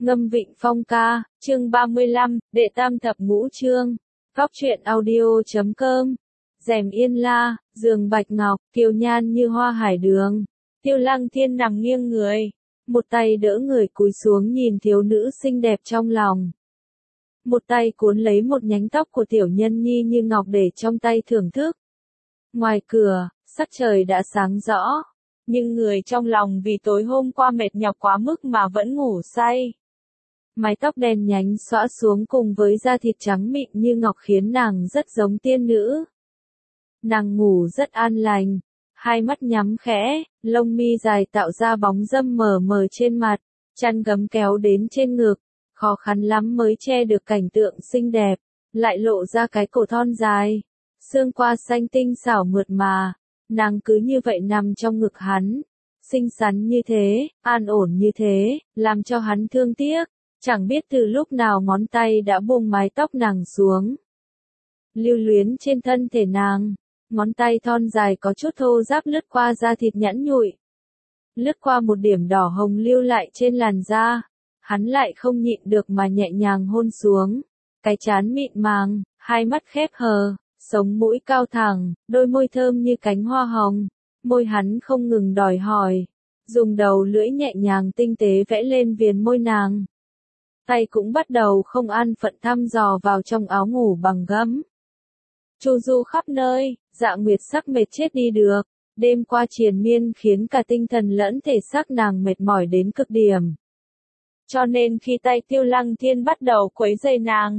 Ngâm Vịnh Phong ca, chương 35, đệ tam thập ngũ chương. Góc truyện audio.com. Rèm yên la, giường bạch ngọc, kiều nhan như hoa hải đường. Tiêu Lăng Thiên nằm nghiêng người, một tay đỡ người cúi xuống nhìn thiếu nữ xinh đẹp trong lòng. Một tay cuốn lấy một nhánh tóc của tiểu nhân nhi như ngọc để trong tay thưởng thức. Ngoài cửa, sắc trời đã sáng rõ, nhưng người trong lòng vì tối hôm qua mệt nhọc quá mức mà vẫn ngủ say. Mái tóc đen nhánh xõa xuống cùng với da thịt trắng mịn như ngọc khiến nàng rất giống tiên nữ. Nàng ngủ rất an lành, hai mắt nhắm khẽ, lông mi dài tạo ra bóng râm mờ mờ trên mặt, chăn gấm kéo đến trên ngực, khó khăn lắm mới che được cảnh tượng xinh đẹp, lại lộ ra cái cổ thon dài, xương qua xanh tinh xảo mượt mà, nàng cứ như vậy nằm trong ngực hắn, xinh xắn như thế, an ổn như thế, làm cho hắn thương tiếc. Chẳng biết từ lúc nào ngón tay đã buông mái tóc nàng xuống. Lưu luyến trên thân thể nàng, ngón tay thon dài có chút thô ráp lướt qua da thịt nhẵn nhụi. Lướt qua một điểm đỏ hồng lưu lại trên làn da, hắn lại không nhịn được mà nhẹ nhàng hôn xuống. Cái trán mịn màng, hai mắt khép hờ, sống mũi cao thẳng, đôi môi thơm như cánh hoa hồng. Môi hắn không ngừng đòi hỏi, dùng đầu lưỡi nhẹ nhàng tinh tế vẽ lên viền môi nàng. Tay cũng bắt đầu không an phận thăm dò vào trong áo ngủ bằng gấm. Chu du khắp nơi, Dạ Nguyệt sắc mệt chết đi được, đêm qua triền miên khiến cả tinh thần lẫn thể xác nàng mệt mỏi đến cực điểm. Cho nên khi tay Tiêu Lăng Thiên bắt đầu quấy rầy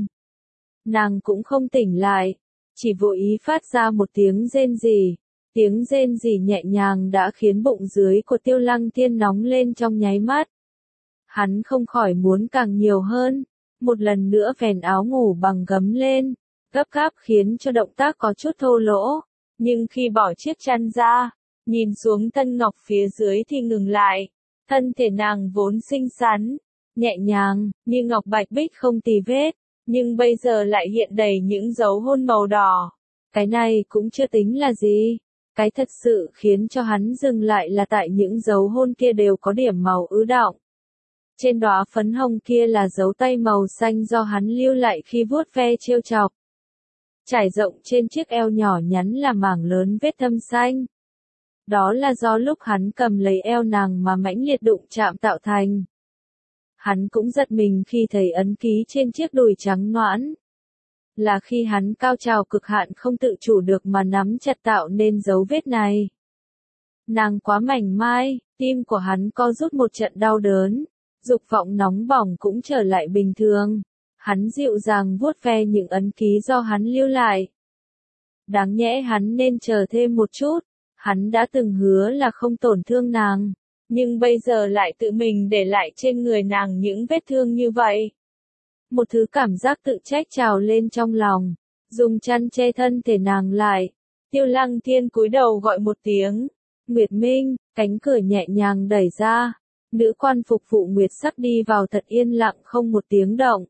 nàng cũng không tỉnh lại, chỉ vô ý phát ra một tiếng rên rỉ. Tiếng rên rỉ nhẹ nhàng đã khiến bụng dưới của Tiêu Lăng Thiên nóng lên trong nháy mắt. Hắn không khỏi muốn càng nhiều hơn, một lần nữa phèn áo ngủ bằng gấm lên, gấp gáp khiến cho động tác có chút thô lỗ, nhưng khi bỏ chiếc chăn ra, nhìn xuống thân ngọc phía dưới thì ngừng lại, thân thể nàng vốn xinh xắn, nhẹ nhàng, như ngọc bạch bích không tì vết, nhưng bây giờ lại hiện đầy những dấu hôn màu đỏ. Cái này cũng chưa tính là gì, cái thật sự khiến cho hắn dừng lại là tại những dấu hôn kia đều có điểm màu ứ đọng. Trên đóa phấn hồng kia là dấu tay màu xanh do hắn lưu lại khi vuốt ve trêu chọc. Trải rộng trên chiếc eo nhỏ nhắn là mảng lớn vết thâm xanh. Đó là do lúc hắn cầm lấy eo nàng mà mãnh liệt đụng chạm tạo thành. Hắn cũng giật mình khi thấy ấn ký trên chiếc đùi trắng nõn. Là khi hắn cao trào cực hạn không tự chủ được mà nắm chặt tạo nên dấu vết này. Nàng quá mảnh mai, tim của hắn co rút một trận đau đớn. Dục vọng nóng bỏng cũng trở lại bình thường. Hắn dịu dàng vuốt ve những ấn ký do hắn lưu lại. Đáng nhẽ hắn nên chờ thêm một chút. Hắn đã từng hứa là không tổn thương nàng. Nhưng bây giờ lại tự mình để lại trên người nàng những vết thương như vậy. Một thứ cảm giác tự trách trào lên trong lòng. Dùng chăn che thân thể nàng lại. Tiêu Lăng Thiên cúi đầu gọi một tiếng. Nguyệt Minh, cánh cửa nhẹ nhàng đẩy ra. Nữ quan phục vụ Nguyệt sắc đi vào thật yên lặng không một tiếng động.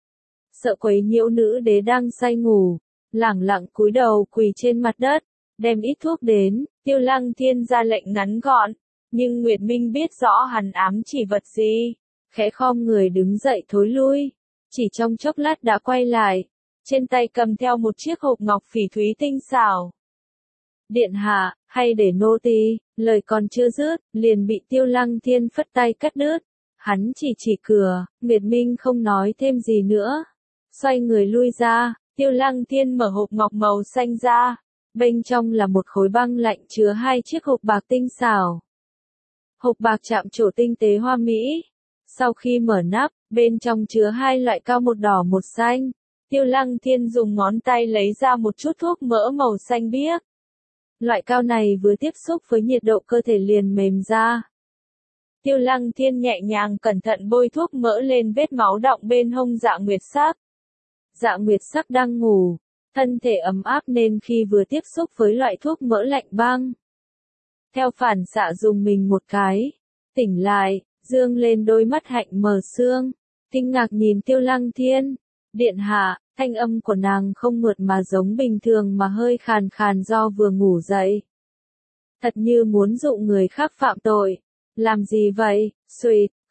Sợ quấy nhiễu nữ đế đang say ngủ, lẳng lặng cúi đầu quỳ trên mặt đất, đem ít thuốc đến, Tiêu Lăng Thiên ra lệnh ngắn gọn, nhưng Nguyệt Minh biết rõ hắn ám chỉ vật gì, khẽ khom người đứng dậy thối lui, chỉ trong chốc lát đã quay lại, trên tay cầm theo một chiếc hộp ngọc phỉ thúy tinh xảo. Điện hạ, hay để nô tỳ, lời còn chưa dứt, liền bị Tiêu Lăng Thiên phất tay cắt đứt. Hắn chỉ cửa, Nguyệt Minh không nói thêm gì nữa. Xoay người lui ra, Tiêu Lăng Thiên mở hộp ngọc màu xanh ra. Bên trong là một khối băng lạnh chứa hai chiếc hộp bạc tinh xảo. Hộp bạc chạm trổ tinh tế hoa mỹ. Sau khi mở nắp, bên trong chứa hai loại cao một đỏ một xanh. Tiêu Lăng Thiên dùng ngón tay lấy ra một chút thuốc mỡ màu xanh biếc. Loại cao này vừa tiếp xúc với nhiệt độ cơ thể liền mềm ra. Tiêu Lăng Thiên nhẹ nhàng cẩn thận bôi thuốc mỡ lên vết máu đọng bên hông Dạ Nguyệt sắc. Dạ Nguyệt sắc đang ngủ, thân thể ấm áp nên khi vừa tiếp xúc với loại thuốc mỡ lạnh băng. Theo phản xạ dùng mình một cái, tỉnh lại, dương lên đôi mắt hạnh mờ sương, kinh ngạc nhìn Tiêu Lăng Thiên. Điện hạ, thanh âm của nàng không mượt mà giống bình thường mà hơi khàn khàn do vừa ngủ dậy. Thật như muốn dụ người khác phạm tội. Làm gì vậy? Xuỵt,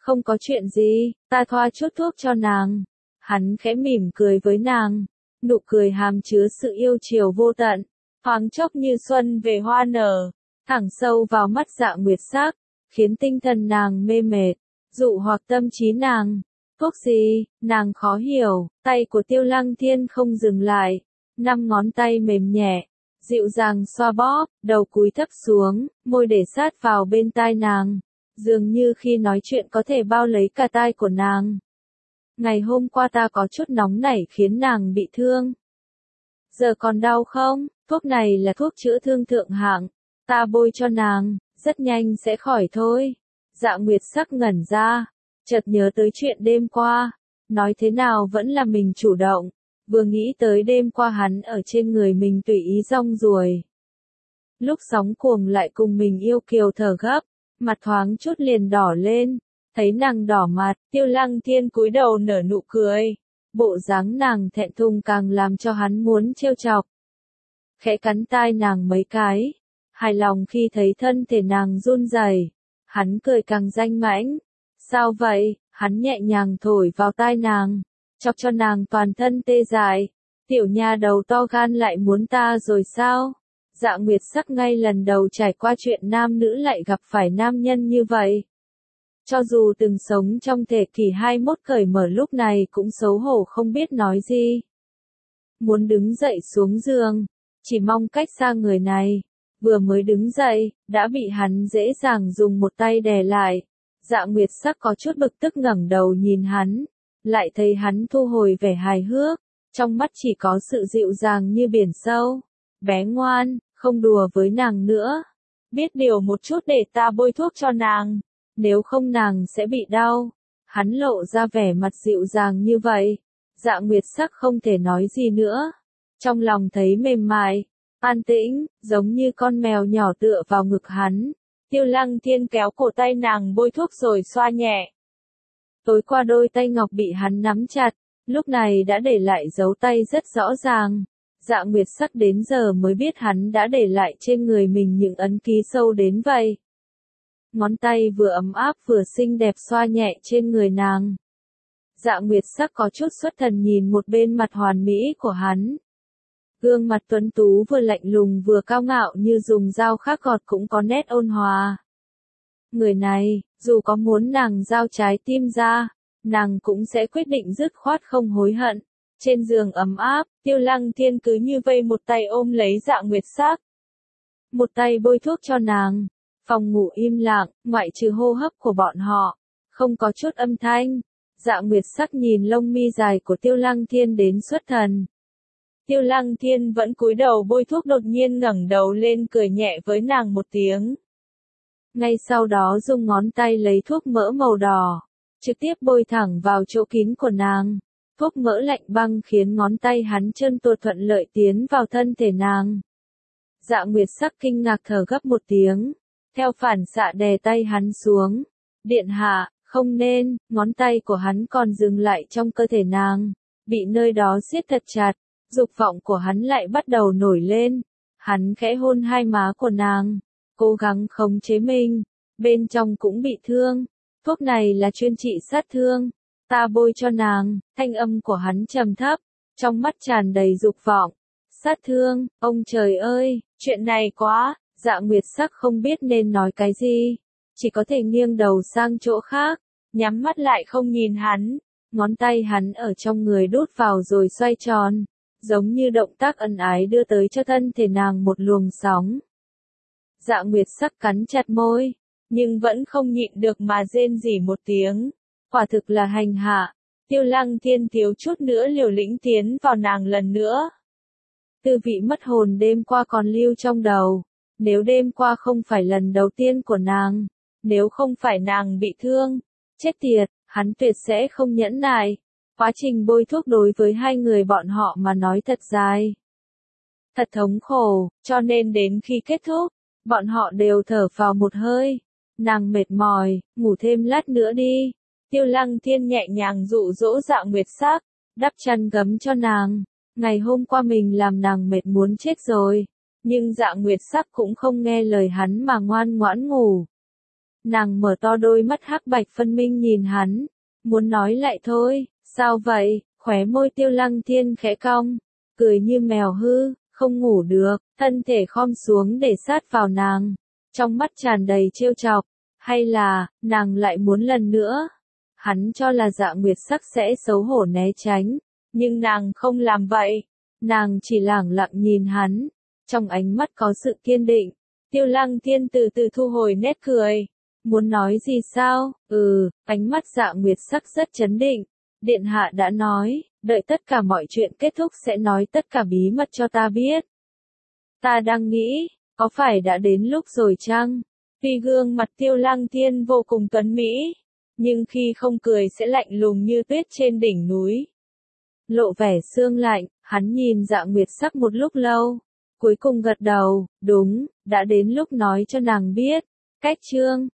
Không có chuyện gì, ta thoa chút thuốc cho nàng. Hắn khẽ mỉm cười với nàng, nụ cười hàm chứa sự yêu chiều vô tận, thoáng chốc như xuân về hoa nở, thẳng sâu vào mắt Dạ Nguyệt Sắc, khiến tinh thần nàng mê mệt, dụ hoặc tâm trí nàng. Thuốc gì? Nàng khó hiểu, tay của Tiêu Lăng Thiên không dừng lại, 5 ngón tay mềm nhẹ, dịu dàng xoa bóp, đầu cúi thấp xuống, môi để sát vào bên tai nàng, dường như khi nói chuyện có thể bao lấy cả tai của nàng. Ngày hôm qua ta có chút nóng nảy khiến nàng bị thương. Giờ còn đau không? Thuốc này là thuốc chữa thương thượng hạng, ta bôi cho nàng, rất nhanh sẽ khỏi thôi. Dạ Nguyệt Sắc ngẩn ra, chợt nhớ tới chuyện đêm qua, nói thế nào vẫn là mình chủ động, vừa nghĩ tới đêm qua hắn ở trên người mình tùy ý rong ruổi. Lúc sóng cuồng lại cùng mình yêu kiều thở gấp, mặt thoáng chút liền đỏ lên, thấy nàng đỏ mặt, Tiêu Lăng Thiên cúi đầu nở nụ cười, bộ dáng nàng thẹn thùng càng làm cho hắn muốn trêu chọc. Khẽ cắn tai nàng mấy cái, hài lòng khi thấy thân thể nàng run rẩy, hắn cười càng danh mãnh. Sao vậy? Hắn nhẹ nhàng thổi vào tai nàng, chọc cho nàng toàn thân tê dại. Tiểu nha đầu to gan lại muốn ta rồi sao? Dạ Nguyệt Sắc ngay lần đầu trải qua chuyện nam nữ lại gặp phải nam nhân như vậy. Cho dù từng sống trong thế kỷ 21 cởi mở lúc này cũng xấu hổ không biết nói gì. Muốn đứng dậy xuống giường, chỉ mong cách xa người này. Vừa mới đứng dậy, đã bị hắn dễ dàng dùng một tay đè lại. Dạ Nguyệt Sắc có chút bực tức ngẩng đầu nhìn hắn, lại thấy hắn thu hồi vẻ hài hước, trong mắt chỉ có sự dịu dàng như biển sâu. Bé ngoan, không đùa với nàng nữa. Biết điều một chút để ta bôi thuốc cho nàng, nếu không nàng sẽ bị đau. Hắn lộ ra vẻ mặt dịu dàng như vậy. Dạ Nguyệt Sắc không thể nói gì nữa. Trong lòng thấy mềm mại, an tĩnh, giống như con mèo nhỏ tựa vào ngực hắn. Tiêu Lăng Thiên kéo cổ tay nàng bôi thuốc rồi xoa nhẹ. Tối qua đôi tay ngọc bị hắn nắm chặt, lúc này đã để lại dấu tay rất rõ ràng. Dạ Nguyệt Sắc đến giờ mới biết hắn đã để lại trên người mình những ấn ký sâu đến vậy. Ngón tay vừa ấm áp vừa xinh đẹp xoa nhẹ trên người nàng. Dạ Nguyệt Sắc có chút xuất thần nhìn một bên mặt hoàn mỹ của hắn. Gương mặt tuấn tú vừa lạnh lùng vừa cao ngạo như dùng dao khắc gọt cũng có nét ôn hòa. Người này, dù có muốn nàng giao trái tim ra, nàng cũng sẽ quyết định dứt khoát không hối hận. Trên giường ấm áp, Tiêu Lăng Thiên cứ như vây một tay ôm lấy Dạ Nguyệt Sắc, một tay bôi thuốc cho nàng. Phòng ngủ im lặng, ngoại trừ hô hấp của bọn họ, không có chút âm thanh. Dạ Nguyệt Sắc nhìn lông mi dài của Tiêu Lăng Thiên đến xuất thần. Tiêu Lăng Thiên vẫn cúi đầu bôi thuốc, đột nhiên ngẩng đầu lên cười nhẹ với nàng một tiếng. Ngay sau đó dùng ngón tay lấy thuốc mỡ màu đỏ, trực tiếp bôi thẳng vào chỗ kín của nàng. Thuốc mỡ lạnh băng khiến ngón tay hắn trơn tuột thuận lợi tiến vào thân thể nàng. Dạ Nguyệt Sắc kinh ngạc thở gấp một tiếng, theo phản xạ đè tay hắn xuống. Điện hạ, không nên, ngón tay của hắn còn dừng lại trong cơ thể nàng, bị nơi đó siết thật chặt. Dục vọng của hắn lại bắt đầu nổi lên. Hắn khẽ hôn hai má của nàng, cố gắng khống chế mình, bên trong cũng bị thương. Thuốc này là chuyên trị sát thương, ta bôi cho nàng. Thanh âm của hắn trầm thấp, trong mắt tràn đầy dục vọng. Sát thương, ông trời ơi, chuyện này quá. Dạ Nguyệt Sắc không biết nên nói cái gì, chỉ có thể nghiêng đầu sang chỗ khác, nhắm mắt lại không nhìn hắn. Ngón tay hắn ở trong người đút vào rồi xoay tròn, giống như động tác ân ái đưa tới cho thân thể nàng một luồng sóng. Dạ Nguyệt Sắc cắn chặt môi, nhưng vẫn không nhịn được mà rên rỉ một tiếng. Quả thực là hành hạ. Tiêu Lăng Thiên thiếu chút nữa liều lĩnh tiến vào nàng lần nữa. Tư vị mất hồn đêm qua còn lưu trong đầu. Nếu đêm qua không phải lần đầu tiên của nàng, nếu không phải nàng bị thương, chết tiệt, hắn tuyệt sẽ không nhẫn nại. Quá trình bôi thuốc đối với hai người bọn họ mà nói thật dài, thật thống khổ, cho nên đến khi kết thúc, bọn họ đều thở phào một hơi. Nàng mệt mỏi, ngủ thêm lát nữa đi. Tiêu Lăng Thiên nhẹ nhàng dụ dỗ Dạ Nguyệt Sắc, đắp chăn gấm cho nàng. Ngày hôm qua mình làm nàng mệt muốn chết rồi, nhưng Dạ Nguyệt Sắc cũng không nghe lời hắn mà ngoan ngoãn ngủ. Nàng mở to đôi mắt hắc bạch phân minh nhìn hắn, muốn nói lại thôi, sao vậy, khóe môi Tiêu Lăng Thiên khẽ cong, cười như mèo hư, không ngủ được, thân thể khom xuống để sát vào nàng, trong mắt tràn đầy trêu chọc, hay là, nàng lại muốn lần nữa. Hắn cho là Dạ Nguyệt Sắc sẽ xấu hổ né tránh, nhưng nàng không làm vậy, nàng chỉ lẳng lặng nhìn hắn, trong ánh mắt có sự kiên định. Tiêu Lăng Thiên từ từ thu hồi nét cười. Muốn nói gì sao? Ánh mắt Dạ Nguyệt Sắc rất chấn định. Điện hạ đã nói, đợi tất cả mọi chuyện kết thúc sẽ nói tất cả bí mật cho ta biết. Ta đang nghĩ, có phải đã đến lúc rồi chăng? Tuy gương mặt Tiêu Lăng Thiên vô cùng tuấn mỹ, nhưng khi không cười sẽ lạnh lùng như tuyết trên đỉnh núi. Lộ vẻ sương lạnh, hắn nhìn Dạ Nguyệt Sắc một lúc lâu, cuối cùng gật đầu, đúng, đã đến lúc nói cho nàng biết. Cách chương